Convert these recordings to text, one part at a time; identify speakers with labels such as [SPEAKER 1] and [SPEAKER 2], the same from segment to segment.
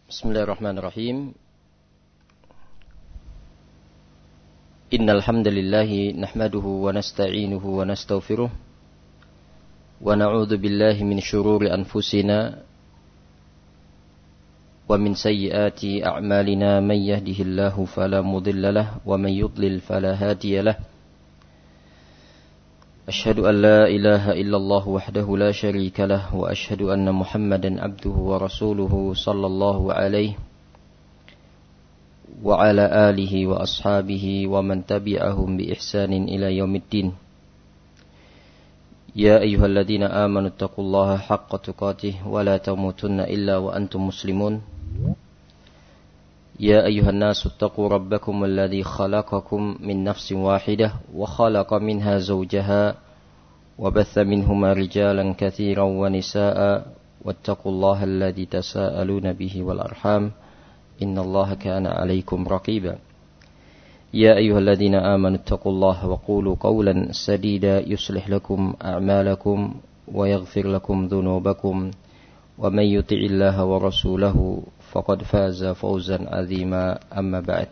[SPEAKER 1] Bismillahirrahmanirrahim. Innal hamdalillah nahmaduhu wa nasta'inuhu wa nastaghfiruh wa na'udzu billahi min shururi anfusina wa min sayyiati a'malina may yahdihillahu fala mudilla lahu wa may yudlil fala hadiya lahu. Ashhadu an la ilaha illallah wahdahu la syarika lah wa ashhadu anna Muhammadan abduhu wa rasuluhu sallallahu alaihi wa ala alihi wa ashabihi wa man tabi'ahum bi ihsanin ila yaumiddin. Ya ayyuhalladzina amanu taqullaha haqqa tuqatih wa la tamutunna illa wa antum muslimun. Ya ayyuhan nasu taqu rabbakum alladhi khalaqakum min nafsin wahidah wa khalaqa minha zawjaha wa batha minhuma rijalan katsiran wa nisaa'a wattaqullaha alladhi tasaaluna bihi wal arham innallaha kana 'alaykum raqiba. Ya ayyuhalladzina amanu taqullaha wa qulu qawlan sadida yuslih lakum a'malakum wa yaghfir lakum dhunubakum wa may yuti'illaha wa rasulahu faqad faza fawzan 'azima. Amma ba'd.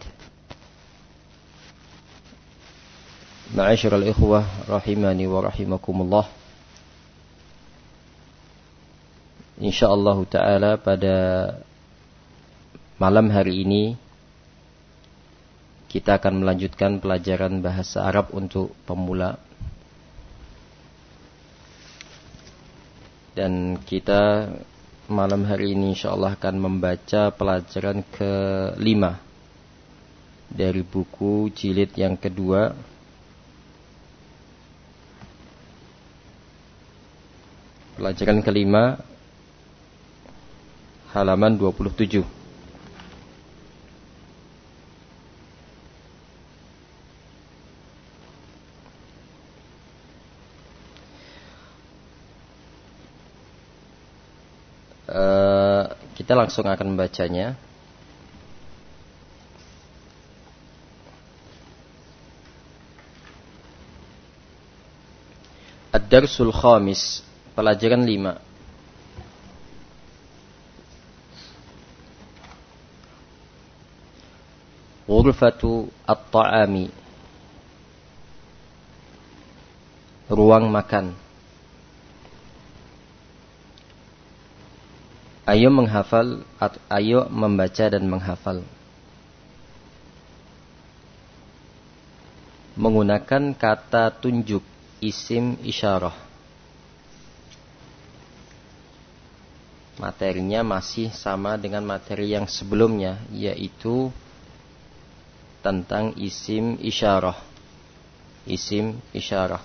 [SPEAKER 1] Ma'asyiral ikhwah rahimani wa rahimakumullah. Insyaallah taala pada malam hari ini kita akan melanjutkan pelajaran bahasa Arab untuk pemula. Dan kita malam hari ini insyaallah akan membaca pelajaran ke-5 dari buku jilid yang kedua. Pelajaran ke-5 halaman 27. Kita langsung akan membacanya. Ad-Darsul Khamis, pelajaran 5. Ghurfatu at-ta'ami, ruang makan. Ayo menghafal, ayo membaca dan menghafal. Menggunakan kata tunjuk isim isyarah. Materinya masih sama dengan materi yang sebelumnya, yaitu tentang isim isyarah. Isim isyarah.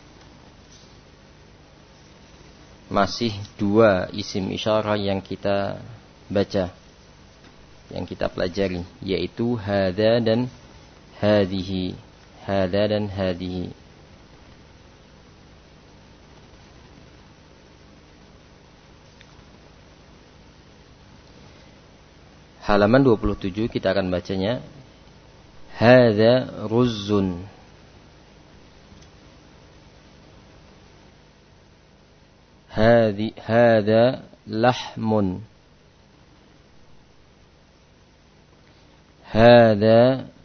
[SPEAKER 1] Masih 2 isim isyarah yang kita baca, yang kita pelajari, yaitu hadza dan hadhihi. Hadza dan hadhihi. Halaman 27 kita akan bacanya. Hadza ruzzun. هذا لحم. هذا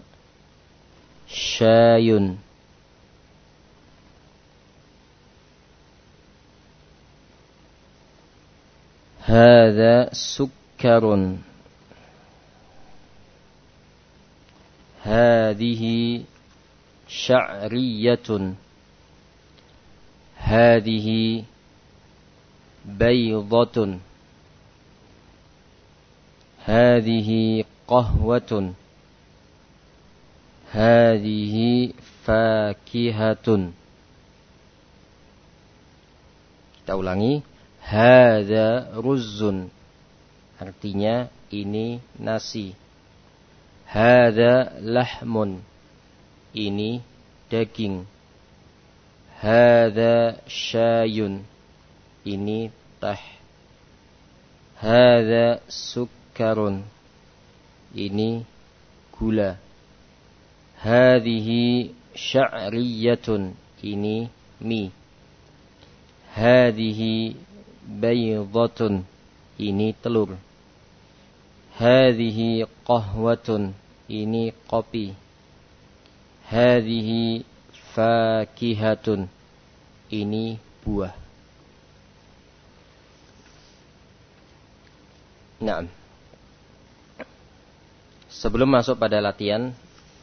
[SPEAKER 1] شاي. هذا سكر. هذه شعرية. هذه بيضة. هذه قهوة. هذه فاكهة. Kita ulangi. Hadza ruzzun, artinya ini nasi. Hadza lahmun, ini daging. Hadza syayun, ini teh. Hadza sukkarun, ini gula. Hadhihi sya'riyatun, ini mie. Hadhihi baydatun, ini telur. Hadhihi qahwatun, ini kopi. Hadhihi fakihatun, ini buah. Nah, sebelum masuk pada latihan,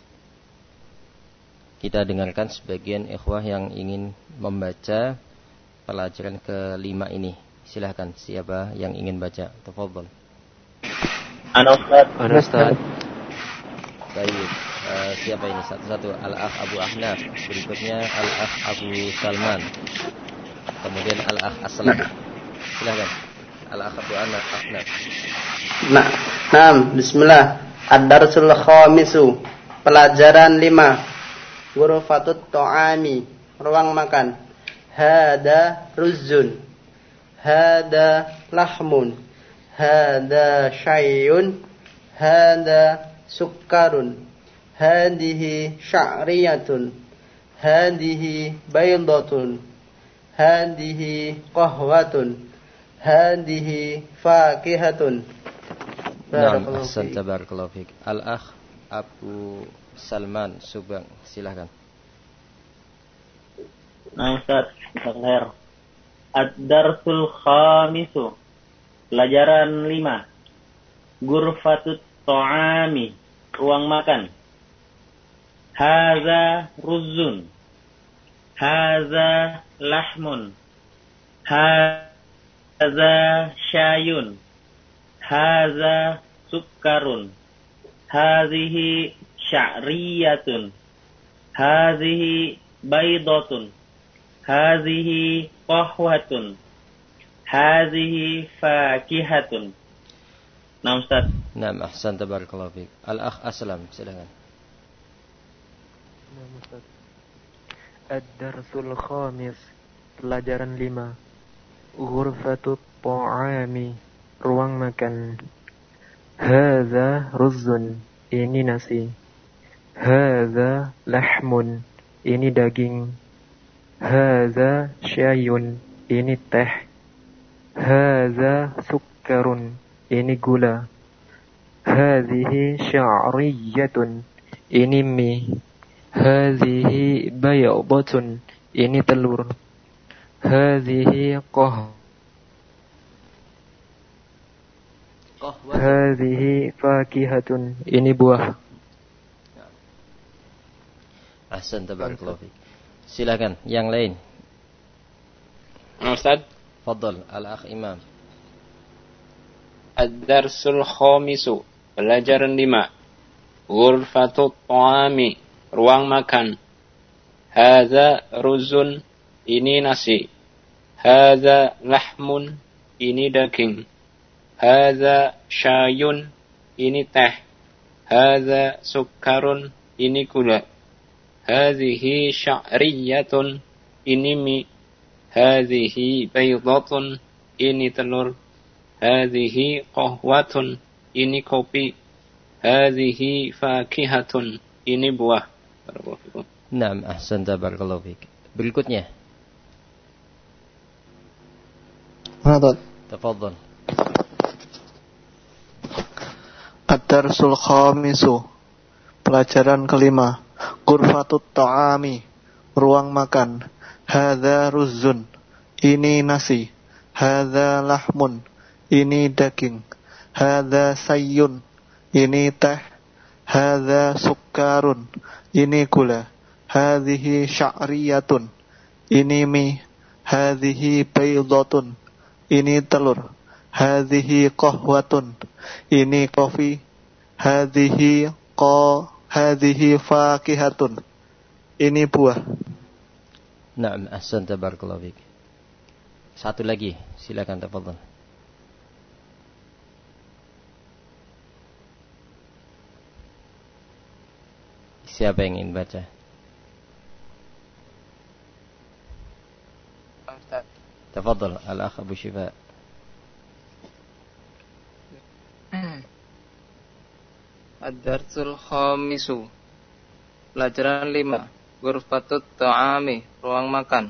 [SPEAKER 1] kita dengarkan sebagian ikhwah yang ingin membaca pelajaran kelima ini. Silahkan, siapa yang ingin baca? Tafadhol.
[SPEAKER 2] Ana Ustaz.
[SPEAKER 1] Baik, siapa ini? Satu-satu. Al-Akh Abu Ahnaf. Berikutnya Al-Akh Abu Salman. Kemudian Al-Akh Aslam. Silahkan. Al-Akh Abu Ahnaf.
[SPEAKER 3] Naam, bismillah. Ad-darsul khamisu. Pelajaran 5. Ghurfatut ta'ami, ruang makan. Hada ruzun. Hada lahmun. Hada syai'un. Hada sukkarun. Hadihi sya'riyatun. Hadihi baydatun. Hadihi qahwatun. Hadihi fakihatun.
[SPEAKER 1] Naam, ahsanta barakallahu fiik. Al-Akh Abu Salman Subang, silahkan.
[SPEAKER 2] Nah Ustaz, khair. Ad-darsul khamisu. Pelajaran 5. Ghurfatut ta'ami, ruang makan. Haza ruzun. Haza lahmun. Haza syayun. Haza sukkarun. Hazihi sya'riyatun. Hazihi baydatun. Hazihi qahwatun. Hazihi fakihatun. Nah Ustaz.
[SPEAKER 1] Naam, ahsanta barakallahu fiik. Al-Akh Aslam, silakan.
[SPEAKER 4] Nah Ustaz. Ad-darsul khamis. Pelajaran 5. Ghurfatut ta'ami, ruang makan. Hadza ruzun, ini nasi. Hadza lahmun, ini daging. Hadza syayun, ini teh. Hadza sukkarun, ini gula. Hadhihi sya'riyatun, ini mie. Hadhihi baydatun, ini telur. Hadhihi Hadhihi fakihatun, ini buah.
[SPEAKER 1] Ahsanta barakallahu fiik. Silakan yang lain.
[SPEAKER 5] Ustaz,
[SPEAKER 1] Fadhal, Al-Akh Imam.
[SPEAKER 5] Ad-darsul khamisu. Pelajaran 5. Ghurfatut ta'ami, ruang makan. Hadza ruzun, ini nasi. Hadza lahmun, ini daging. Hadza syayun, ini teh. Hadza sukkarun, ini gula. Hadhihi sya'riyatun, ini mie. Hadhihi baydatun, ini telur. Hadhihi qahwatun, ini kopi. Hadhihi fakihatun, ini buah.
[SPEAKER 1] Naam, ahsanta barakallahu fiik. Berikutnya. Tafadhal.
[SPEAKER 6] Ad-darsul khamisu. Pelajaran kelima. Ghurfatut ta'ami, ruang makan. Hadza ruzun, ini nasi. Hadza lahmun, ini daging. Hadza sayyun, ini teh. Hadza sukkarun, ini gula. Hadhihi sya'riyatun, ini mie. Hadhihi baydatun, ini telur. Hadhihi qahwatun, ini kopi. Hadhihi fakihatun, ini buah.
[SPEAKER 1] Naam, ahsanta barakallahu fiik. Satu lagi, silakan tafadhal. Siapa yang ingin baca?
[SPEAKER 5] Ustaz.
[SPEAKER 1] Tafadhal, Al-Akh Abu Shifa.
[SPEAKER 7] Ad-darsul khamisu. Pelajaran 5. Ghurfatut ta'ami, ruang makan.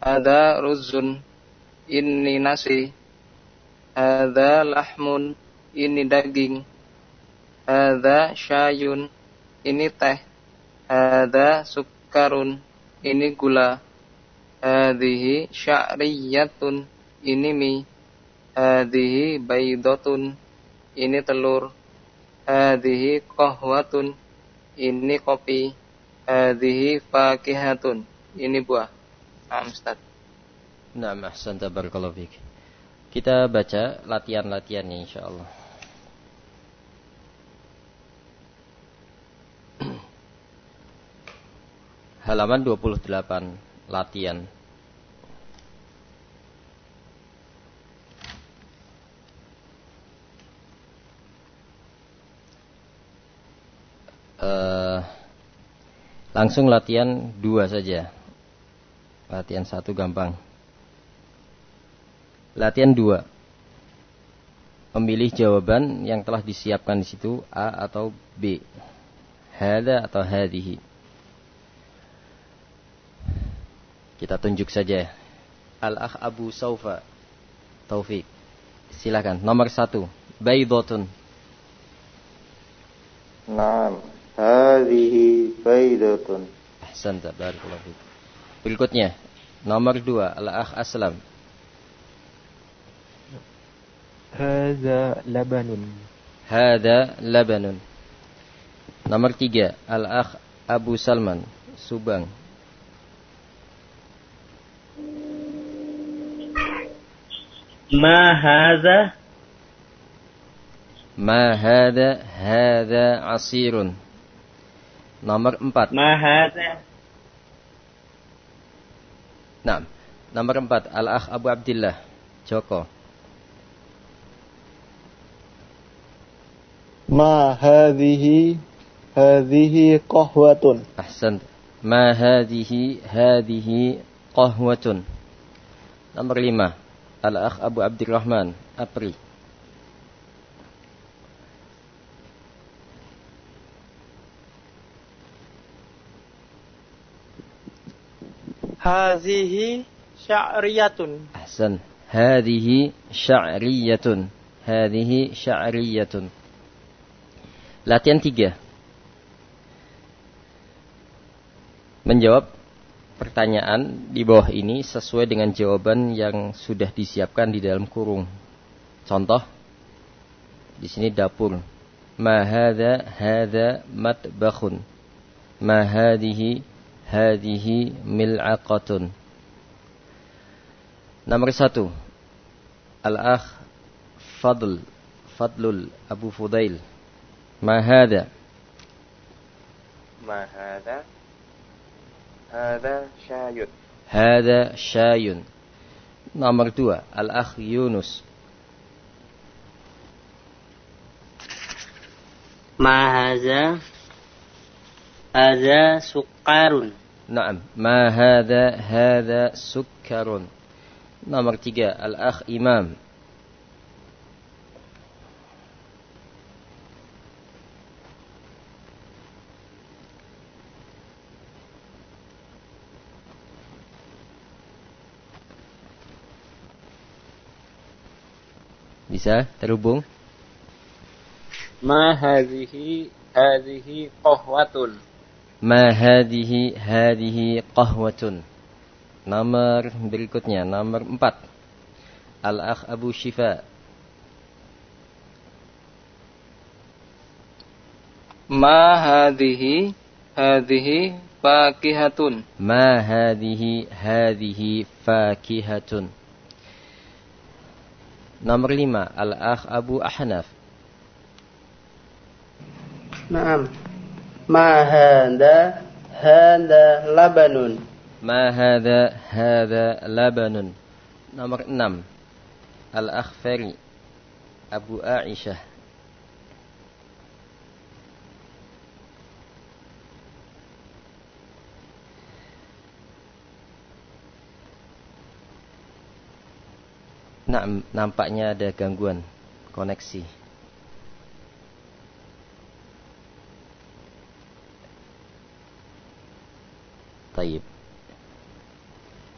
[SPEAKER 7] Ada ruzun, ini nasi. Ada lahmun, ini daging. Hadza syayun, ini teh. Hadza sukkarun, ini gula. Hadhihi sya'riyatun, ini mie. Hadhihi baydatun, ini telur. Hadhihi qahwatun, ini kopi. Hadhihi fakihatun, ini buah. Ustaz.
[SPEAKER 1] Naam, ahsanta, barakallahu fiik. Kita baca latihan-latihannya insyaallah. Halaman 28, latihan. Langsung latihan 2 saja. Latihan 1 gampang. Latihan 2. Memilih jawaban yang telah disiapkan di situ, A atau B. Hadza atau hadhihi. Kita tunjuk saja. Al-akh Abu Saufa Taufik. Silakan. Nomor 1. Baydatun.
[SPEAKER 8] Naam. Hadhihi baydatun.
[SPEAKER 1] Ahsanta, barakallahu fiik. Berikutnya, nomor 2, Al-akh Aslam.
[SPEAKER 4] Hadza labanun.
[SPEAKER 1] Hadza labanun. Nomor 3, Al-akh Abu Salman, Subang.
[SPEAKER 2] Ma hadza.
[SPEAKER 1] Ma hadza, hadza asirun. Nomor 4.
[SPEAKER 2] Ma hadza.
[SPEAKER 1] Nah, nomor 4, Al-akh Abu Abdillah, Joko.
[SPEAKER 6] Ma hadhihi qahwatun.
[SPEAKER 1] Ahsan. Ma hadhihi qahwatun. Nomor 5, Al-akh Abu Abdurrahman, Apri.
[SPEAKER 3] Hadhihi sya'riyatun.
[SPEAKER 1] Ahsan. Hadhihi sya'riyatun. Hadhihi sya'riyatun. Latihan 3. Menjawab pertanyaan di bawah ini sesuai dengan jawaban yang sudah disiapkan di dalam kurung. Contoh, di sini dapur. Ma hadza matbakhun. Ma hadhihi mil'aqatun. Nomor 1, Al-akh Fadlul Abu Fudail. Ma hadza.
[SPEAKER 7] Ma hadza. Hadza syayun.
[SPEAKER 1] Hadza syayun. Nomor 2, Al-akh Yunus.
[SPEAKER 3] Ma hadza. Hadza sukkarun.
[SPEAKER 1] Naam. Ma hadza sukkarun. Nomor 3, Al-akh Imam. Bisa terhubung?
[SPEAKER 5] Ma hadhihi qahwatun.
[SPEAKER 1] Ma hadhihi qahwatun. Nomor berikutnya, nomor 4, Al-akh Abu Shifa.
[SPEAKER 7] Ma hadhihi fakihatun.
[SPEAKER 1] Ma hadhihi fakihatun. Nomor 5, Al-akh Abu Ahnaf.
[SPEAKER 3] Naam. Ma hadza labanun.
[SPEAKER 1] Ma hadza labanun. Nomor 6, Al-akh Feri Abu Aisyah. Nah, nampaknya ada gangguan koneksi. Taib.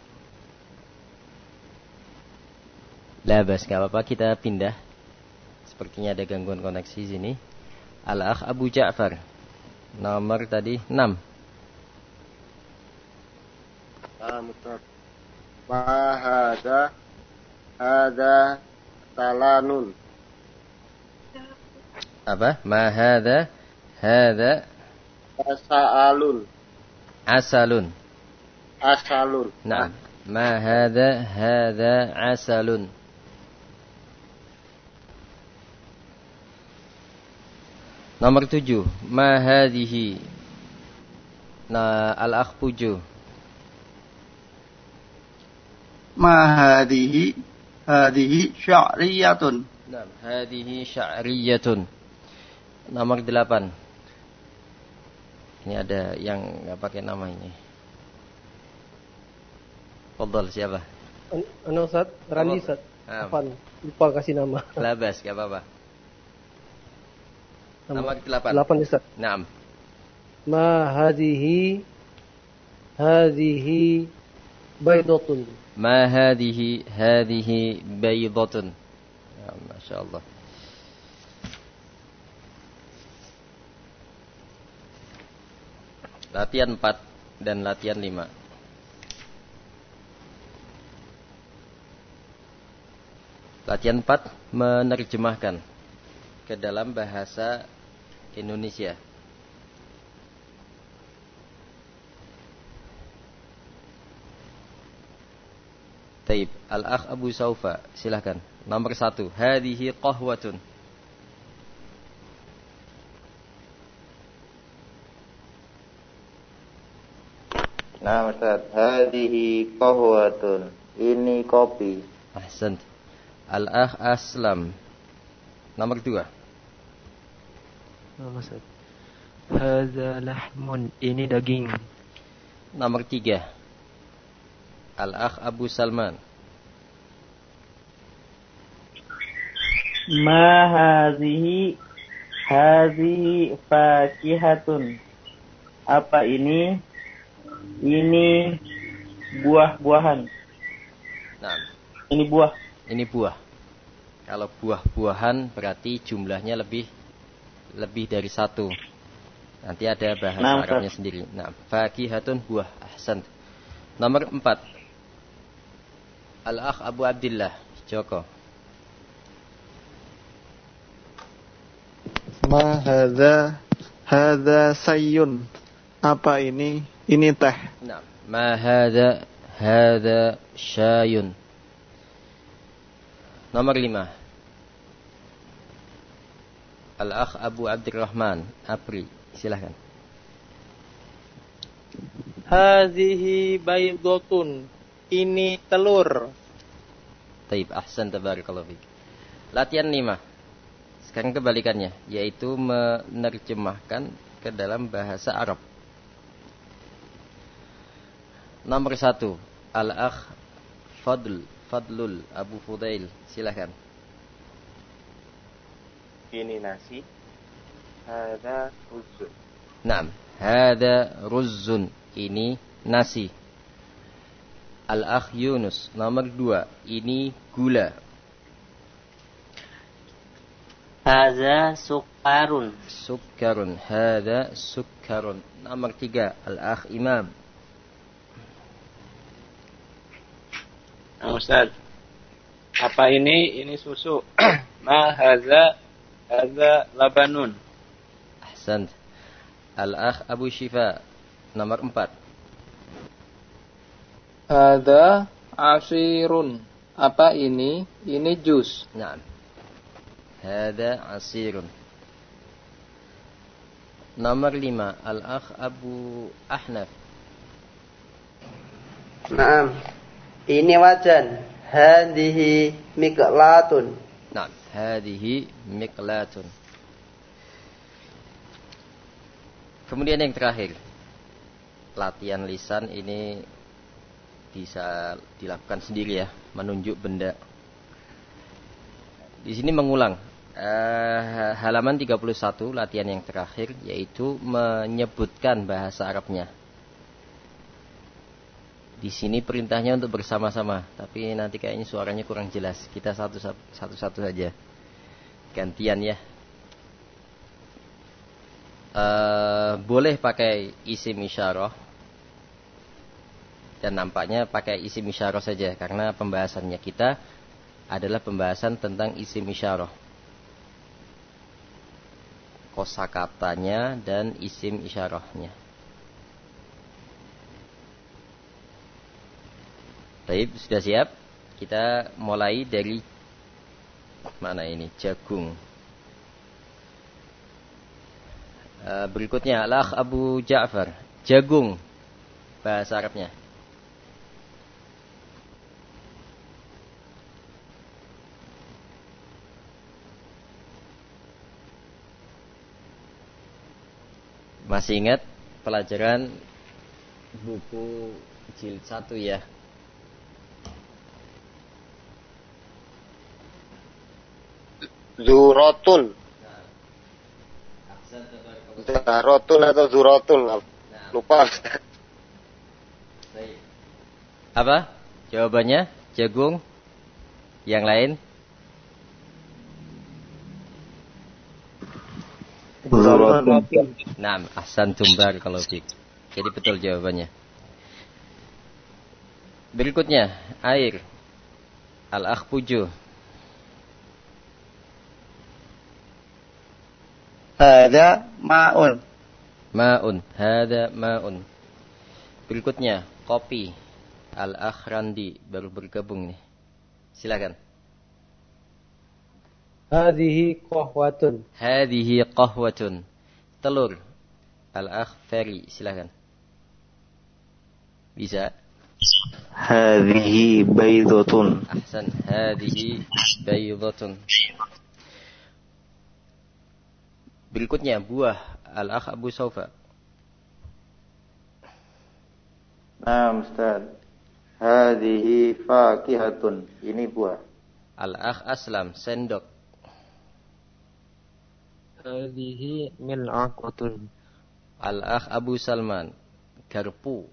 [SPEAKER 1] Labas, gak apa-apa, kita pindah Sepertinya ada gangguan koneksi sini. Al-Akh Abu Ja'far. Nomor tadi 6.
[SPEAKER 8] Ma hada talanun.
[SPEAKER 1] Apa? Ma hada
[SPEAKER 8] Asalun.
[SPEAKER 1] asalun.
[SPEAKER 8] Asalun.
[SPEAKER 1] Naam. Ma hada asalun. Nomor 7. Ma hadhihi. Nah, al-akh Puju.
[SPEAKER 6] Ma hadhihi sya'riyatun.
[SPEAKER 1] Naam, hadhihi sya'riyatun. Nomor 8. Ini ada yang enggak pakai nama ini. Fadhal, siapa?
[SPEAKER 9] Anu Ustaz, Randi Ustaz. Afan, lupa kasih nama.
[SPEAKER 1] Labas, enggak apa-apa. Nomor 8.
[SPEAKER 9] 8 Ustaz.
[SPEAKER 1] Naam.
[SPEAKER 9] Ma hadhihi baydatun.
[SPEAKER 1] Ma hadhihi baydatun. Ya, masyaallah. Latihan 4 dan latihan 5. Latihan 4 menerjemahkan ke dalam bahasa Indonesia. Taib, Al-Akh Abu Saufa, silakan. Nomor 1, hadhihi qahwatun.
[SPEAKER 8] Nah, Ustaz, hadhihi qahwatun. Ini kopi.
[SPEAKER 1] Ahsan. Al-Akh Aslam. Nomor 2.
[SPEAKER 4] Nama Ustaz. Hadza lahmun, ini daging.
[SPEAKER 1] Nomor 3. Al-Akh Abu Salman.
[SPEAKER 2] Ma hadhihi fakihatun. Apa ini? Ini buah-buahan.
[SPEAKER 1] Nah,
[SPEAKER 2] Ini buah.
[SPEAKER 1] ini buah. Kalau buah-buahan berarti jumlahnya lebih dari 1. Nanti ada bahasa Arabnya sendiri. Nah, fakihatun buah. Ahsan. Nomor 4. Al-Akh Abu Abdillah, Joko.
[SPEAKER 6] Ma hadza sayyun. Apa ini? Ini teh.
[SPEAKER 1] Nah, ma hadza syayun. Nomor 5. Al-Akh Abu Abdurrahman, Apri, silahkan.
[SPEAKER 3] Hadhihi baydatun. Ini telur.
[SPEAKER 1] Taib, ahsan, tabarakallahu fiik. Latihan 5. Sekarang kebalikannya, yaitu menerjemahkan ke dalam bahasa Arab. Nomor 1, Al-Akh Fadlul Abu Fudail, silakan.
[SPEAKER 7] Ini nasi. Hada ruzzun.
[SPEAKER 1] Naam, hada ruzzun, ini nasi. Al-Akh Yunus, nomor 2, ini gula.
[SPEAKER 3] Hadza sukarun.
[SPEAKER 1] Sukkarun, hada sukkarun. Nomor 3, Al-Akh Imam.
[SPEAKER 5] Nah, Ustaz, apa ini? Ini susu. Ma hadza labanun.
[SPEAKER 1] Ahsan. Al-Akh Abu Shifa, nomor 4.
[SPEAKER 7] Hadza asirun. Apa ini? Ini jus.
[SPEAKER 1] Naam. Hada asirun. Nomor 5, Al-Akh Abu Ahnaf.
[SPEAKER 3] Naam. Ini wajan. Hadhihi miqlatun.
[SPEAKER 1] Naam, hadihi miqlatun. Kemudian yang terakhir, latihan lisan ini bisa dilakukan sendiri ya, menunjuk benda. Di sini mengulang halaman 31, latihan yang terakhir, yaitu menyebutkan bahasa Arabnya. Di sini perintahnya untuk bersama-sama, tapi nanti kayaknya suaranya kurang jelas. Kita satu-satu saja. Gantian ya. Boleh pakai isim isyarah. Dan nampaknya pakai isim isyarah saja. Karena pembahasannya kita adalah pembahasan tentang isim isyarah. Kosakatanya dan isim isyarahnya. Baik, sudah siap? Kita mulai dari mana ini? Jagung. Berikutnya Al-Akh Abu Ja'far. Jagung bahasa Arabnya. Masih ingat pelajaran buku jilid 1 ya?
[SPEAKER 8] Zuratun. Zarotun atau Zuratun. Lupa.
[SPEAKER 1] Apa? Jawabannya? Jagung? Yang lain?
[SPEAKER 8] Zuratun.
[SPEAKER 1] Nah, ahsan tumbar kalau fik. Jadi betul jawabannya. Berikutnya, air. Al-Akh Puju.
[SPEAKER 6] Hada ma'un.
[SPEAKER 1] Ma'un. Hada ma'un. Berikutnya, kopi. Al-Akh Randi. Baru bergabung nih. Silakan.
[SPEAKER 9] Hadhihi qahwatun.
[SPEAKER 1] Hadhihi qahwatun. Telur. Al-Akh Ferry. Silakan. Bisa.
[SPEAKER 6] Hadhihi baydatun.
[SPEAKER 1] Ahsan. Hadhihi baydatun. Berikutnya buah. Al-Akh Abu Saufa.
[SPEAKER 8] Nah, Ustaz. Hadhihi fakihatun. Ini buah.
[SPEAKER 1] Al-Akh Aslam. Sendok.
[SPEAKER 4] Hadhihi mil'aqatun.
[SPEAKER 1] Al-Akh Abu Salman. Garpu.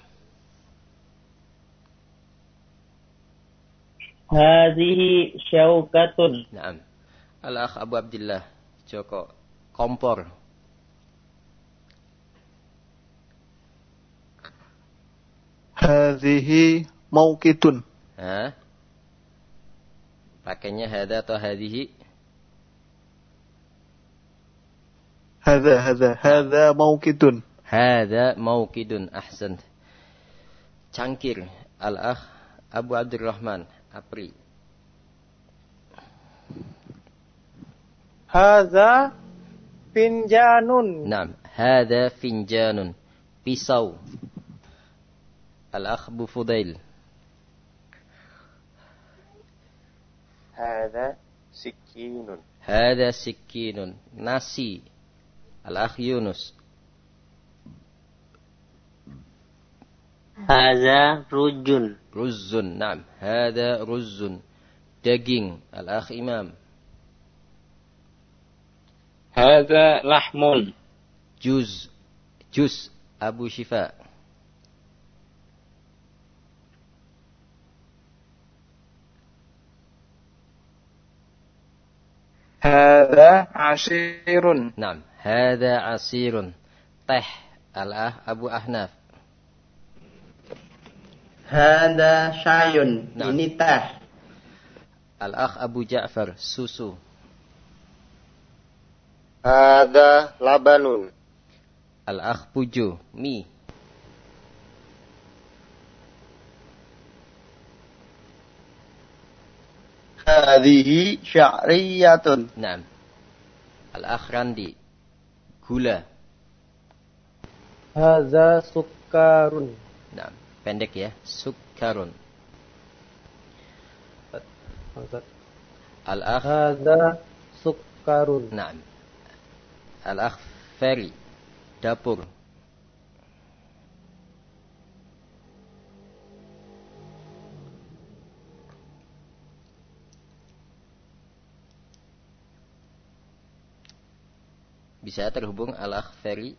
[SPEAKER 2] Hadhihi syaukatun.
[SPEAKER 1] Naam. Al-Akh Abu Abdillah. Joko. Kompor.
[SPEAKER 6] Hadhihi mauqitun.
[SPEAKER 1] Hah? Pakainya hada atau hadihi?
[SPEAKER 6] Hada mauqitun.
[SPEAKER 1] Hada mauqidun. Ahsan. Cangkir. Al-Akh Abu Abdurrahman. Apri.
[SPEAKER 3] Hadza finjanun.
[SPEAKER 1] Naam. Hada finjanun. Pisau. Al-Akh Abu Fudail.
[SPEAKER 7] Hada sikinun.
[SPEAKER 1] Hada sikinun. Nasi. Al-Akh Yunus.
[SPEAKER 3] Hadza rujun.
[SPEAKER 1] Ruzzun. Naam. Hada ruzzun. Daging. Al-Akh Imam.
[SPEAKER 5] Hadza lahmun.
[SPEAKER 1] Juz. Juz. Abu Shifa.
[SPEAKER 7] Hada asirun.
[SPEAKER 1] Naam. Hada asirun. Teh. Al-Akh Abu Ahnaf.
[SPEAKER 3] Hada syayun.
[SPEAKER 1] Nah.
[SPEAKER 3] Ini teh.
[SPEAKER 1] Al-Akh Abu Ja'far. Susu.
[SPEAKER 8] Hada labanun.
[SPEAKER 1] Al-Akh Puju. Mie.
[SPEAKER 6] Hadhihi sya'riyatun.
[SPEAKER 1] Naam. Al-Akh Randi. Gula.
[SPEAKER 9] Hadza sukkarun.
[SPEAKER 1] Naam. Pendek ya. Sukkarun. Al-Akh.
[SPEAKER 9] Hadza sukkarun.
[SPEAKER 1] Naam. Al-Akh Ferry. Dapur. Bisa terhubung Al-Akh Ferry.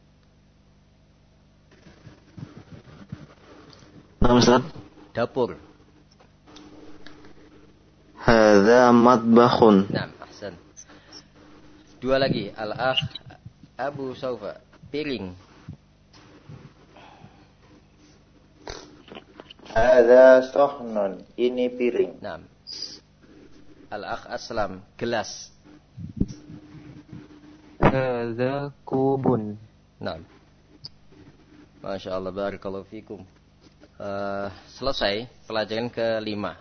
[SPEAKER 6] Nah, Ustaz.
[SPEAKER 1] Dapur.
[SPEAKER 8] Hadza matbakhun.
[SPEAKER 1] Naam, ahsan. Dua lagi. Al-akh Abu Saufa. Piring.
[SPEAKER 8] Hadza sahnun. Ini piring.
[SPEAKER 1] Naam. Al-akh Aslam. Gelas.
[SPEAKER 4] Hadza kubun.
[SPEAKER 1] Naam. Masya Allah, barakallahu fikum. Selesai pelajaran kelima.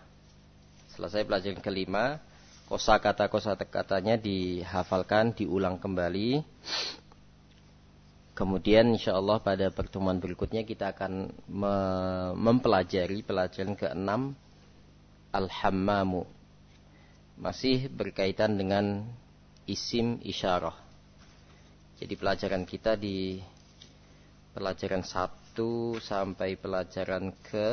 [SPEAKER 1] Kosakata-kosakatanya dihafalkan, diulang kembali. Kemudian insya Allah pada pertemuan berikutnya kita akan mempelajari pelajaran ke-6 Al-Hammamu. Masih berkaitan dengan isim isyarah. Jadi pelajaran kita di pelajaran 1 sampai pelajaran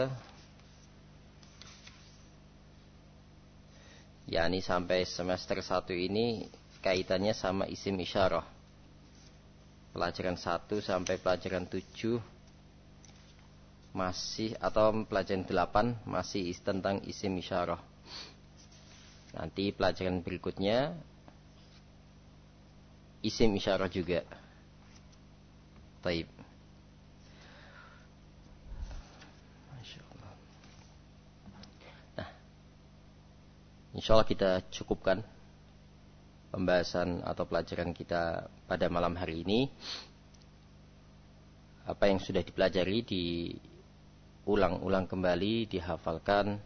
[SPEAKER 1] yakni sampai semester 1 ini kaitannya sama isim isyarah. Pelajaran 1 sampai pelajaran 7 masih, atau pelajaran 8 masih tentang isim isyarah. Nanti pelajaran berikutnya isim isyarah juga. Taib. InsyaAllah kita cukupkan pembahasan atau pelajaran kita pada malam hari ini. Apa yang sudah dipelajari diulang-ulang kembali, dihafalkan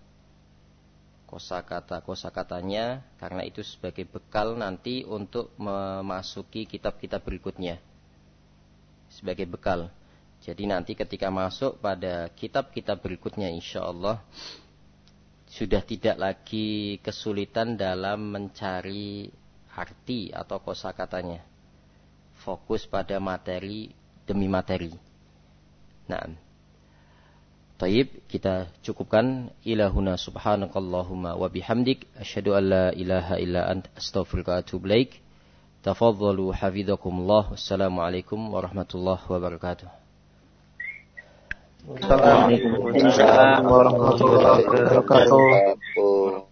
[SPEAKER 1] kosakatanya, karena itu sebagai bekal nanti untuk memasuki kitab-kitab berikutnya. Sebagai bekal. Jadi nanti ketika masuk pada kitab-kitab berikutnya InsyaAllah sudah tidak lagi kesulitan dalam mencari arti atau kosakatanya. Fokus pada materi demi materi. Nah, taib, kita cukupkan. Ilahuna subhanakallahumma wa bihamdik asyhadu an la ilaha illa ant astaghfiruka wa atubu ilaik. Tafadhalu hafizakumullah. Wassalamualaikum warahmatullahi wabarakatuh.
[SPEAKER 6] Assalamualaikum warahmatullahi wabarakatuh.